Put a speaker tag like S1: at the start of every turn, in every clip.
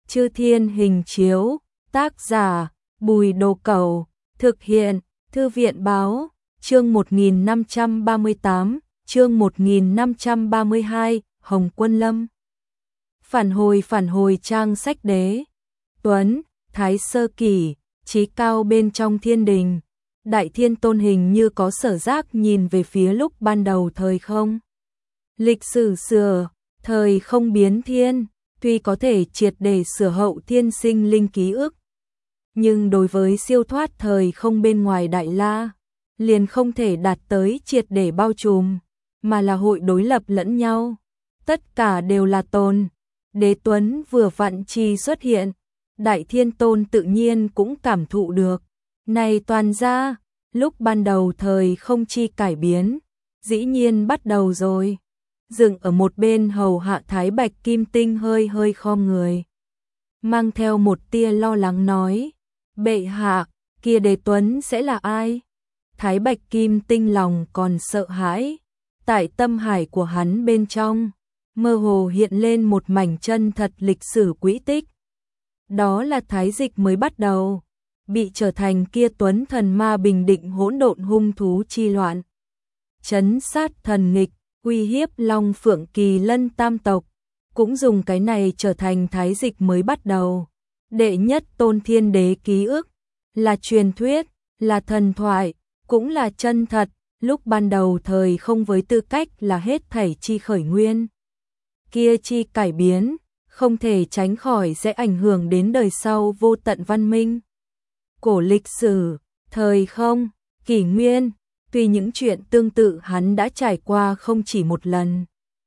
S1: Chư Thiên Hình Chiếu, tác giả Bùi Đồ Cẩu, thực hiện Thư viện Báo, chương 1538, chương 1532, Hồng Quân Lâm. Phản hồi trang sách đế. Tuấn, Thái Sơ Kỷ, trí cao bên trong thiên đình. Đại Thiên Tôn hình như có sở giác nhìn về phía lúc ban đầu thời không. Lịch sử sửa, thời không biến thiên, tuy có thể triệt để sửa hậu thiên sinh linh ký ức. Nhưng đối với siêu thoát thời không bên ngoài Đại La, liền không thể đạt tới triệt để bao trùm, mà là hội đối lập lẫn nhau. Tất cả đều là tôn. Đế Tuấn vừa vặn chi xuất hiện, Đại Thiên Tôn tự nhiên cũng cảm thụ được. Này toàn ra, lúc ban đầu thời không chi cải biến, dĩ nhiên bắt đầu rồi. Dựng ở một bên hầu hạ Thái Bạch Kim Tinh hơi hơi khom người, mang theo một tia lo lắng nói, bệ hạ, kia Đế Tuấn sẽ là ai? Thái Bạch Kim Tinh lòng còn sợ hãi, tại tâm hải của hắn bên trong, mơ hồ hiện lên một mảnh chân thật lịch sử quỹ tích. Đó là Thái Dịch mới bắt đầu, bị trở thành kia Tuấn thần ma bình định hỗn độn hung thú chi loạn, trấn sát thần nghịch, uy hiếp Long Phượng Kỳ Lân tam tộc, cũng dùng cái này trở thành Thái Dịch mới bắt đầu. Đệ nhất tôn thiên đế ký ức, là truyền thuyết, là thần thoại, cũng là chân thật, lúc ban đầu thời không với tư cách là hết thảy chi khởi nguyên. Kia chi cải biến, không thể tránh khỏi sẽ ảnh hưởng đến đời sau vô tận văn minh. Cổ lịch sử, thời không, kỷ nguyên, tuy những chuyện tương tự hắn đã trải qua không chỉ một lần,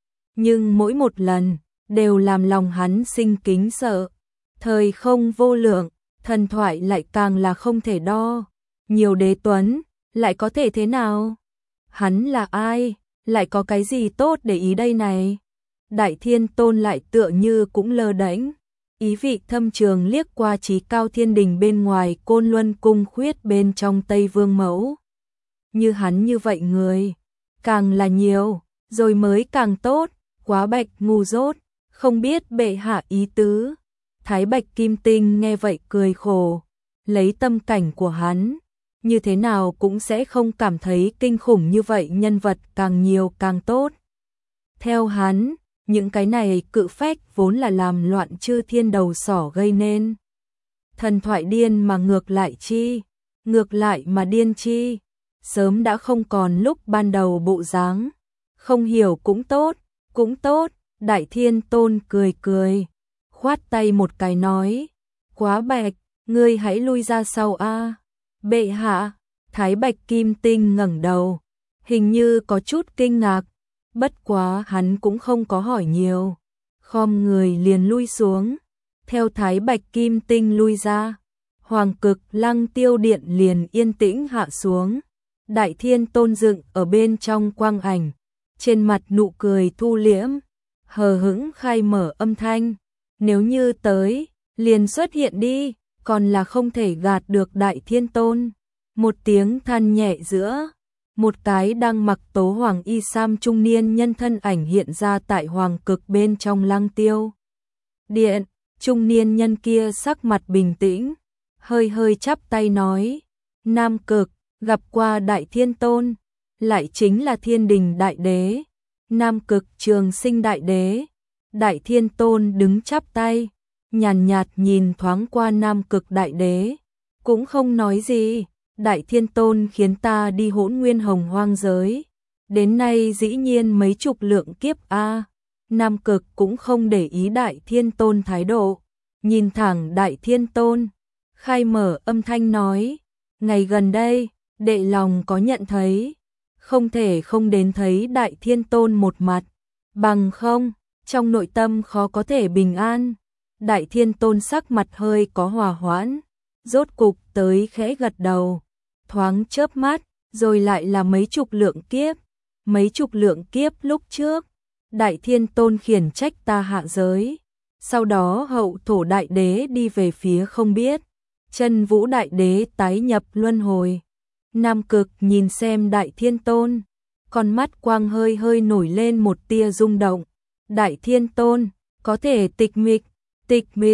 S1: nhưng mỗi một lần đều làm lòng hắn sinh kính sợ. Thời không vô lượng, thần thoại lại càng là không thể đo. Nhiều Đế Tuấn, lại có thể thế nào? Hắn là ai? Lại có cái gì tốt để ý đây này? Đại Thiên Tôn lại tựa như cũng lơ đễnh, ý vị thâm trường liếc qua trí cao thiên đình bên ngoài Côn Luân cung khuyết bên trong Tây Vương Mẫu. Như hắn như vậy người, càng là nhiều, rồi mới càng tốt, quá bạch ngu dốt, không biết bệ hạ ý tứ. Thái Bạch Kim Tinh nghe vậy cười khổ, lấy tâm cảnh của hắn, như thế nào cũng sẽ không cảm thấy kinh khủng như vậy, nhân vật càng nhiều càng tốt. Theo hắn, những cái này cự phách vốn là làm loạn chư thiên đầu sỏ gây nên. Thần thoại điên mà ngược lại chi, ngược lại mà điên chi, sớm đã không còn lúc ban đầu bộ dáng. Không hiểu cũng tốt, cũng tốt. Đại Thiên Tôn cười cười, khoát tay một cái nói, quá bạch, ngươi hãy lui ra sau a. Bệ hạ. Thái Bạch Kim Tinh ngẩng đầu, hình như có chút kinh ngạc, bất quá hắn cũng không có hỏi nhiều, khom người liền lui xuống. Theo Thái Bạch Kim Tinh lui ra, Hoàng Cực Lăng Tiêu Điện liền yên tĩnh hạ xuống. Đại Thiên Tôn dựng ở bên trong quang ảnh, trên mặt nụ cười thu liễm, hờ hững khai mở âm thanh, nếu như tới, liền xuất hiện đi, còn là không thể gạt được Đại Thiên Tôn. Một tiếng than nhẹ giữa, một cái đang mặc tố hoàng y sam trung niên nhân thân ảnh hiện ra tại Hoàng Cực bên trong Lăng Tiêu Điện. Trung niên nhân kia sắc mặt bình tĩnh, hơi hơi chắp tay nói, Nam Cực, gặp qua Đại Thiên Tôn, lại chính là Thiên Đình Đại Đế, Nam Cực Trường Sinh Đại Đế. Đại Thiên Tôn đứng chắp tay, nhàn nhạt nhìn thoáng qua Nam Cực Đại Đế, cũng không nói gì. Đại Thiên Tôn khiến ta đi hỗn nguyên hồng hoang giới, đến nay dĩ nhiên mấy chục lượng kiếp a. Nam Cực cũng không để ý Đại Thiên Tôn thái độ, nhìn thẳng Đại Thiên Tôn, khai mở âm thanh nói, ngày gần đây, đệ lòng có nhận thấy, không thể không đến thấy Đại Thiên Tôn một mặt, bằng không, trong nội tâm khó có thể bình an. Đại Thiên Tôn sắc mặt hơi có hòa hoãn, rốt cục tới khẽ gật đầu, thoáng chớp mắt, rồi lại là mấy chục lượng kiếp. Mấy chục lượng kiếp lúc trước, Đại Thiên Tôn khiển trách ta hạ giới, sau đó hậu thổ Đại Đế đi về phía không biết, Chân Vũ Đại Đế tái nhập luân hồi. Nam Cực nhìn xem Đại Thiên Tôn, con mắt quang hơi hơi nổi lên một tia rung động. Đại Thiên Tôn, có thể tịch mịch,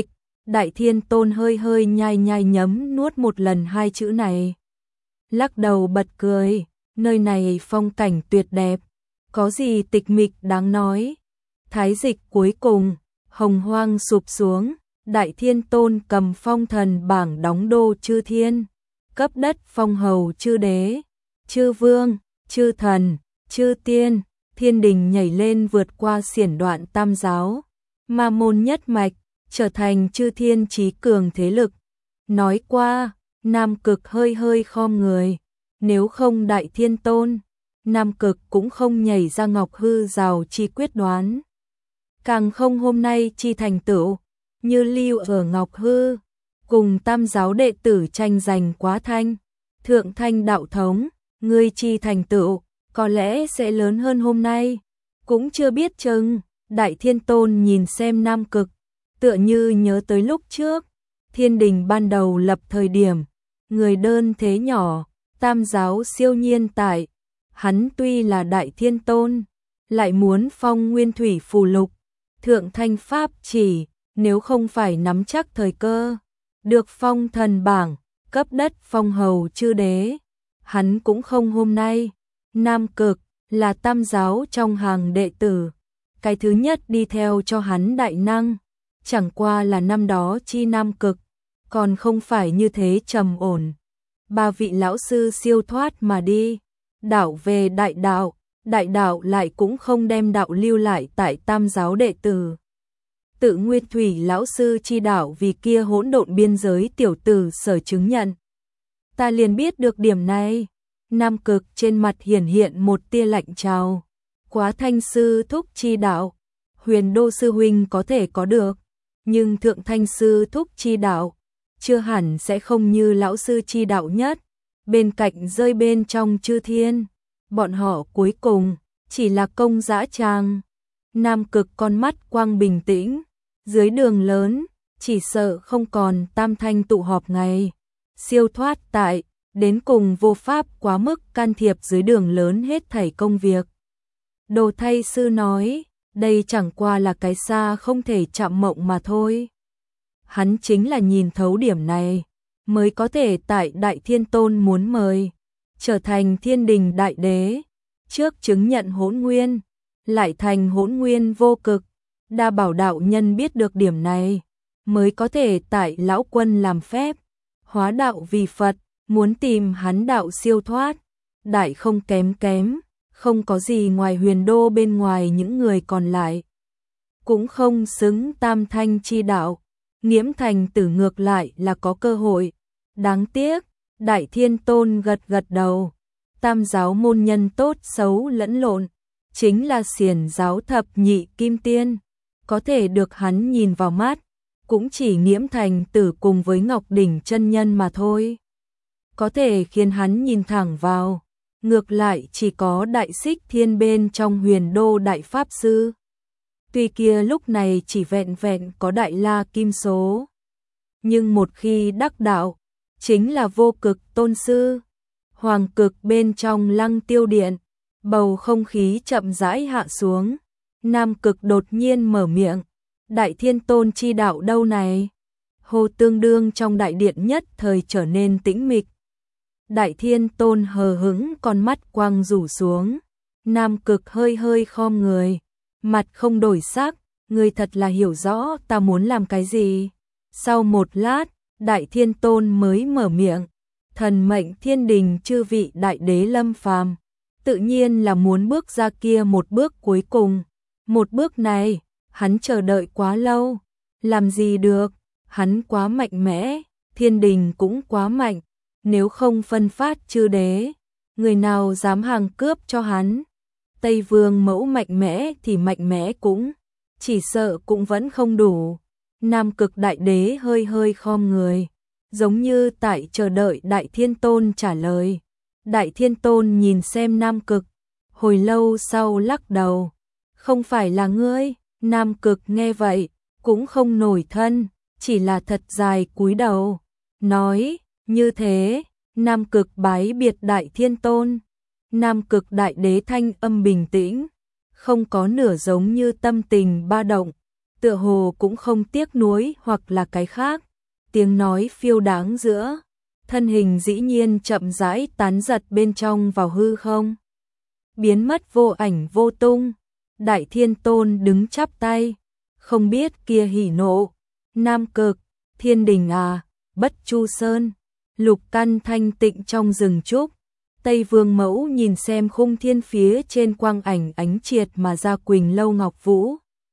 S1: Đại Thiên Tôn hơi hơi nhai nhai nhấm nuốt một lần hai chữ này. Lắc đầu bật cười, nơi này phong cảnh tuyệt đẹp, có gì tịch mịch đáng nói. Thái dịch cuối cùng, hồng hoang sụp xuống, Đại Thiên Tôn cầm phong thần bảng đóng đô chư thiên, cấp đất phong hầu chư đế, chư vương, chư thần, chư tiên, thiên đình nhảy lên vượt qua xiển đoạn tam giáo, ma môn nhất mạch, trở thành chư thiên chí cường thế lực. Nói qua, Nam Cực hơi hơi khom người, nếu không Đại Thiên Tôn, Nam Cực cũng không nhảy ra Ngọc Hư rào chi quyết đoán. Càng không hôm nay chi thành tựu, như lưu ở Ngọc Hư, cùng tam giáo đệ tử tranh giành quá thanh, thượng thanh đạo thống, ngươi chi thành tựu, có lẽ sẽ lớn hơn hôm nay, cũng chưa biết chừng. Đại Thiên Tôn nhìn xem Nam Cực, tựa như nhớ tới lúc trước, thiên đình ban đầu lập thời điểm, người đơn thế nhỏ, tam giáo siêu nhiên tại, hắn tuy là Đại Thiên Tôn, lại muốn phong nguyên thủy phù lục, thượng thanh pháp chỉ, nếu không phải nắm chắc thời cơ, được phong thần bảng, cấp đất phong hầu chư đế, hắn cũng không hôm nay. Nam Cực là tam giáo trong hàng đệ tử, cái thứ nhất đi theo cho hắn đại năng, chẳng qua là năm đó chi Nam Cực, còn không phải như thế trầm ổn. Ba vị lão sư siêu thoát mà đi, đạo về đại đạo lại cũng không đem đạo lưu lại tại tam giáo đệ tử. Tự Nguyên Thủy lão sư chi đạo vì kia hỗn độn biên giới tiểu tử sở chứng nhận. Ta liền biết được điểm này. Nam Cực trên mặt hiển hiện một tia lạnh trào. Quá thanh sư thúc chi đạo, Huyền Đô sư huynh có thể có được, nhưng thượng thanh sư thúc chi đạo, chưa hẳn sẽ không như lão sư chi đạo nhất, bên cạnh rơi bên trong chư thiên, bọn họ cuối cùng chỉ là công dã tràng. Nam Cực con mắt quang bình tĩnh, dưới đường lớn, chỉ sợ không còn tam thanh tụ họp ngày, siêu thoát tại, đến cùng vô pháp quá mức can thiệp dưới đường lớn hết thảy công việc. Đồ Thay sư nói, đây chẳng qua là cái xa không thể chạm mộng mà thôi. Hắn chính là nhìn thấu điểm này, mới có thể tại Đại Thiên Tôn muốn mời, trở thành thiên đình đại đế, trước chứng nhận hỗn nguyên, lại thành hỗn nguyên vô cực. Đa Bảo đạo nhân biết được điểm này, mới có thể tại lão quân làm phép, hóa đạo vì Phật, muốn tìm hắn đạo siêu thoát, đại không kém, không có gì ngoài Huyền Đô bên ngoài những người còn lại. Cũng không xứng tam thanh chi đạo, nghiễm thành tử ngược lại là có cơ hội. Đáng tiếc, Đại Thiên Tôn gật đầu, tam giáo môn nhân tốt xấu lẫn lộn, chính là xiển giáo thập nhị kim tiên, có thể được hắn nhìn vào mắt, cũng chỉ nghiễm thành tử cùng với Ngọc Đỉnh chân nhân mà thôi. Có thể khiến hắn nhìn thẳng vào, ngược lại chỉ có Đại Xích Thiên bên trong Huyền Đô đại pháp sư. Tuy kia lúc này chỉ vẹn có Đại La Kim số, nhưng một khi đắc đạo, chính là vô cực tôn sư. Hoàng cực bên trong Lăng Tiêu Điện, bầu không khí chậm rãi hạ xuống. Nam Cực đột nhiên mở miệng, Đại Thiên Tôn chi đạo đâu này? Hồ tương đương trong đại điện nhất thời trở nên tĩnh mịch. Đại Thiên Tôn hờ hững con mắt quang rủ xuống. Nam Cực hơi hơi khom người, mặt không đổi sắc, người thật là hiểu rõ ta muốn làm cái gì. Sau một lát, Đại Thiên Tôn mới mở miệng, thần mệnh thiên đình chư vị đại đế lâm phàm, tự nhiên là muốn bước ra kia một bước cuối cùng. Một bước này, hắn chờ đợi quá lâu, làm gì được, hắn quá mạnh mẽ, thiên đình cũng quá mạnh, nếu không phân phát chư đế, người nào dám hàng cướp cho hắn. Tây Vương mẫu mạnh mẽ thì mạnh mẽ cũng, chỉ sợ cũng vẫn không đủ. Nam Cực đại đế hơi hơi khom người, giống như tại chờ đợi Đại Thiên Tôn trả lời. Đại Thiên Tôn nhìn xem Nam Cực, hồi lâu sau lắc đầu, không phải là ngươi. Nam Cực nghe vậy, cũng không nổi thân, chỉ là thật dài cúi đầu, nói, như thế, Nam Cực bái biệt Đại Thiên Tôn. Nam Cực đại đế thanh âm bình tĩnh, không có nửa giống như tâm tình ba động, tựa hồ cũng không tiếc nuối hoặc là cái khác, tiếng nói phiêu đáng giữa, thân hình dĩ nhiên chậm rãi tán giật bên trong vào hư không, biến mất vô ảnh vô tung. Đại Thiên Tôn đứng chắp tay, không biết kia hỉ nộ, Nam Cực, Thiên Đình à, Bất Chu Sơn, lục căn thanh tịnh trong rừng trúc. Tây Vương Mẫu nhìn xem khung thiên phía trên quang ảnh ánh triệt mà ra Quỳnh Lâu Ngọc Vũ.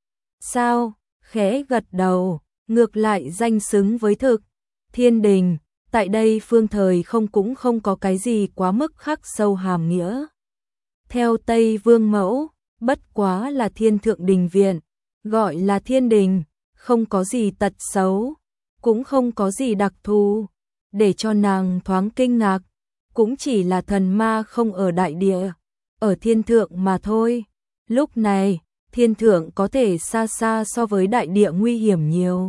S1: Sao, khẽ gật đầu, ngược lại danh xứng với thực. Thiên Đình, tại đây phương thời cũng không có cái gì quá mức khắc sâu hàm nghĩa. Theo Tây Vương Mẫu, bất quá là Thiên Thượng Đình Viện, gọi là Thiên Đình, không có gì tật xấu, cũng không có gì đặc thù, để cho nàng thoáng kinh ngạc, cũng chỉ là thần ma không ở đại địa, ở thiên thượng mà thôi. Lúc này, thiên thượng có thể xa xa so với đại địa nguy hiểm nhiều.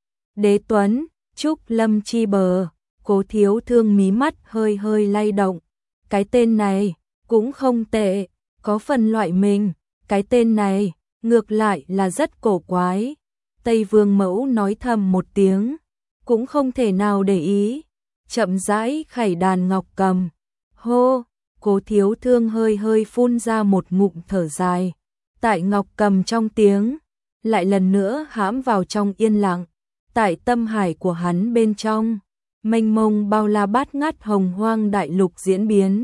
S1: Đế Tuấn, Trúc Lâm chi bờ, Cố Thiếu Thương mí mắt hơi hơi lay động. Cái tên này cũng không tệ, có phần loại mình, cái tên này ngược lại là rất cổ quái. Tây Vương Mẫu nói thầm một tiếng, cũng không thể nào để ý, chậm rãi khải đàn ngọc cầm. Hô, Cố Thiếu Thương hơi hơi phun ra một ngụm thở dài, tại ngọc cầm trong tiếng, lại lần nữa hãm vào trong yên lặng, tại tâm hải của hắn bên trong, mênh mông bao la bát ngát hồng hoang đại lục diễn biến.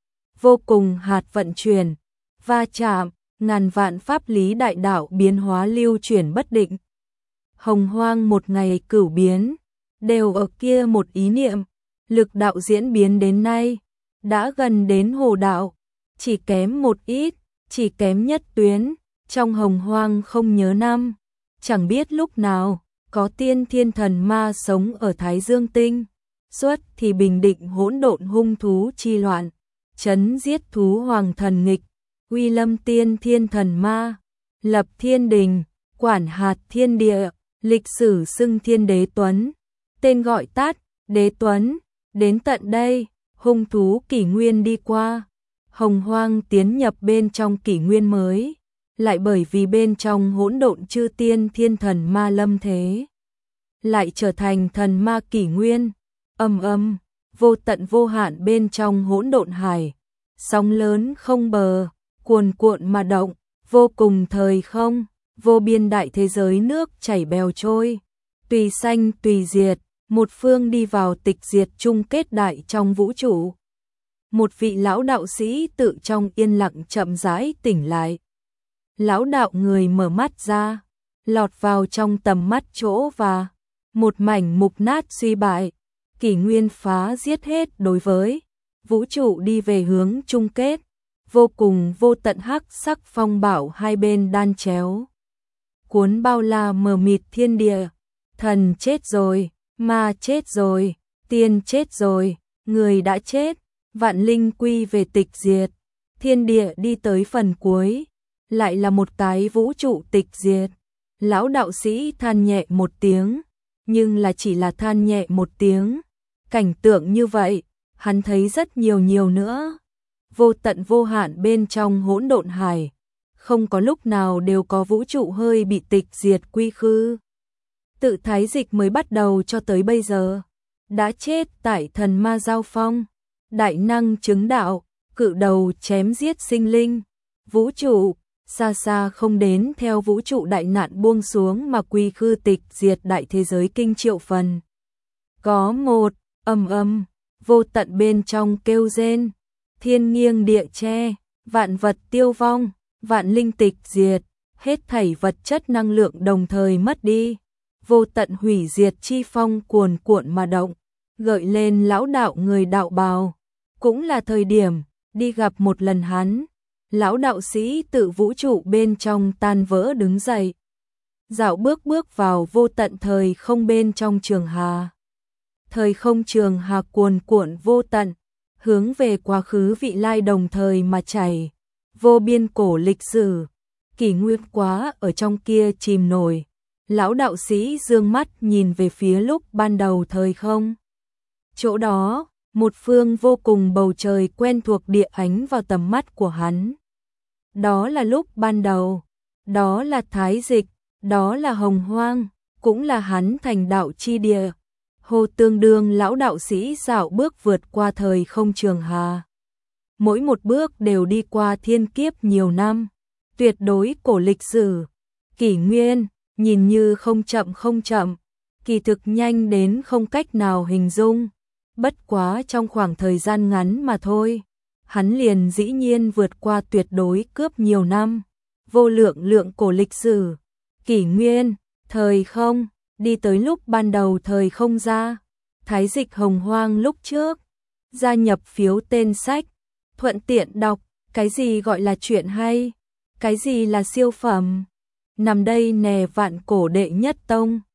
S1: Vô cùng hạt vận chuyển, va chạm, ngàn vạn pháp lý đại đạo biến hóa lưu chuyển bất định. Hồng hoang một ngày cửu biến, đều ở kia một ý niệm, lực đạo diễn biến đến nay, đã gần đến hồ đạo, chỉ kém một ít, chỉ kém nhất tuyến, trong hồng hoang không nhớ năm, chẳng biết lúc nào, có tiên thiên thần ma sống ở Thái Dương Tinh, xuất thì bình định hỗn độn hung thú chi loạn, chấn giết thú hoàng thần nghịch, uy lâm tiên thiên thần ma, lập thiên đình, quản hạt thiên địa, lịch sử xưng Thiên Đế Tuấn, tên gọi tắt, Đế Tuấn, đến tận đây, hung thú kỷ nguyên đi qua, hồng hoang tiến nhập bên trong kỷ nguyên mới, lại bởi vì bên trong hỗn độn chư tiên thiên thần ma lâm thế, lại trở thành thần ma kỷ nguyên, vô tận vô hạn bên trong hỗn độn hải, sóng lớn không bờ, cuồn cuộn mà động, vô cùng thời không, vô biên đại thế giới nước chảy bèo trôi, tùy sanh tùy diệt, một phương đi vào tịch diệt chung kết đại trong vũ trụ. Một vị lão đạo sĩ tự trong yên lặng chậm rãi tỉnh lại. Lão đạo người mở mắt ra, lọt vào trong tầm mắt chỗ và một mảnh mục nát suy bại, kỷ nguyên phá giết hết đối với vũ trụ đi về hướng chung kết, vô cùng vô tận hắc sắc phong bạo hai bên đan chéo. Cuốn bao la mờ mịt thiên địa, thần chết rồi, ma chết rồi, tiên chết rồi, người đã chết, vạn linh quy về tịch diệt, thiên địa đi tới phần cuối, lại là một cái vũ trụ tịch diệt. Lão đạo sĩ than nhẹ một tiếng, nhưng là chỉ là than nhẹ một tiếng, cảnh tượng như vậy, hắn thấy rất nhiều nữa. Vô tận vô hạn bên trong hỗn độn hải, không có lúc nào đều có vũ trụ hơi bị tịch diệt quy khư. Tự thái dịch mới bắt đầu cho tới bây giờ, đã chết tại thần ma giao phong, đại năng chứng đạo, cự đầu chém giết sinh linh, vũ trụ, xa xa không đến theo vũ trụ đại nạn buông xuống mà quy khư tịch diệt đại thế giới kinh triệu phần. Có một, vô tận bên trong kêu rên, thiên nghiêng địa che, vạn vật tiêu vong, vạn linh tịch diệt, hết thảy vật chất năng lượng đồng thời mất đi, vô tận hủy diệt chi phong cuồn cuộn mà động, gợi lên lão đạo người đạo bào, cũng là thời điểm đi gặp một lần hắn. Lão đạo sĩ tự vũ trụ bên trong tan vỡ đứng dậy, dạo bước vào vô tận thời không bên trong trường hà. Thời không trường hà cuồn cuộn vô tận, hướng về quá khứ vị lai đồng thời mà chảy, vô biên cổ lịch sử, kỷ nguyên quá ở trong kia chìm nổi. Lão đạo sĩ dương mắt nhìn về phía lúc ban đầu thời không. Chỗ đó, một phương vô cùng bầu trời quen thuộc địa ánh vào tầm mắt của hắn. Đó là lúc ban đầu, đó là thái dịch, đó là Hồng Hoang, cũng là hắn thành đạo chi địa. Hồ Tương đương lão đạo sĩ dạo bước vượt qua thời không trường hà. Mỗi một bước đều đi qua thiên kiếp nhiều năm, tuyệt đối cổ lịch sử. Kỷ nguyên, nhìn như không chậm, kỳ thực nhanh đến không cách nào hình dung. Bất quá trong khoảng thời gian ngắn mà thôi, hắn liền dĩ nhiên vượt qua tuyệt đối cướp nhiều năm, vô lượng cổ lịch sử. Kỷ nguyên, thời không, đi tới lúc ban đầu thời không ra. Thái dịch Hồng Hoang lúc trước, gia nhập phiếu tên sách, thuận tiện đọc, cái gì gọi là chuyện hay, cái gì là siêu phẩm. Nằm đây nè vạn cổ đệ nhất tông.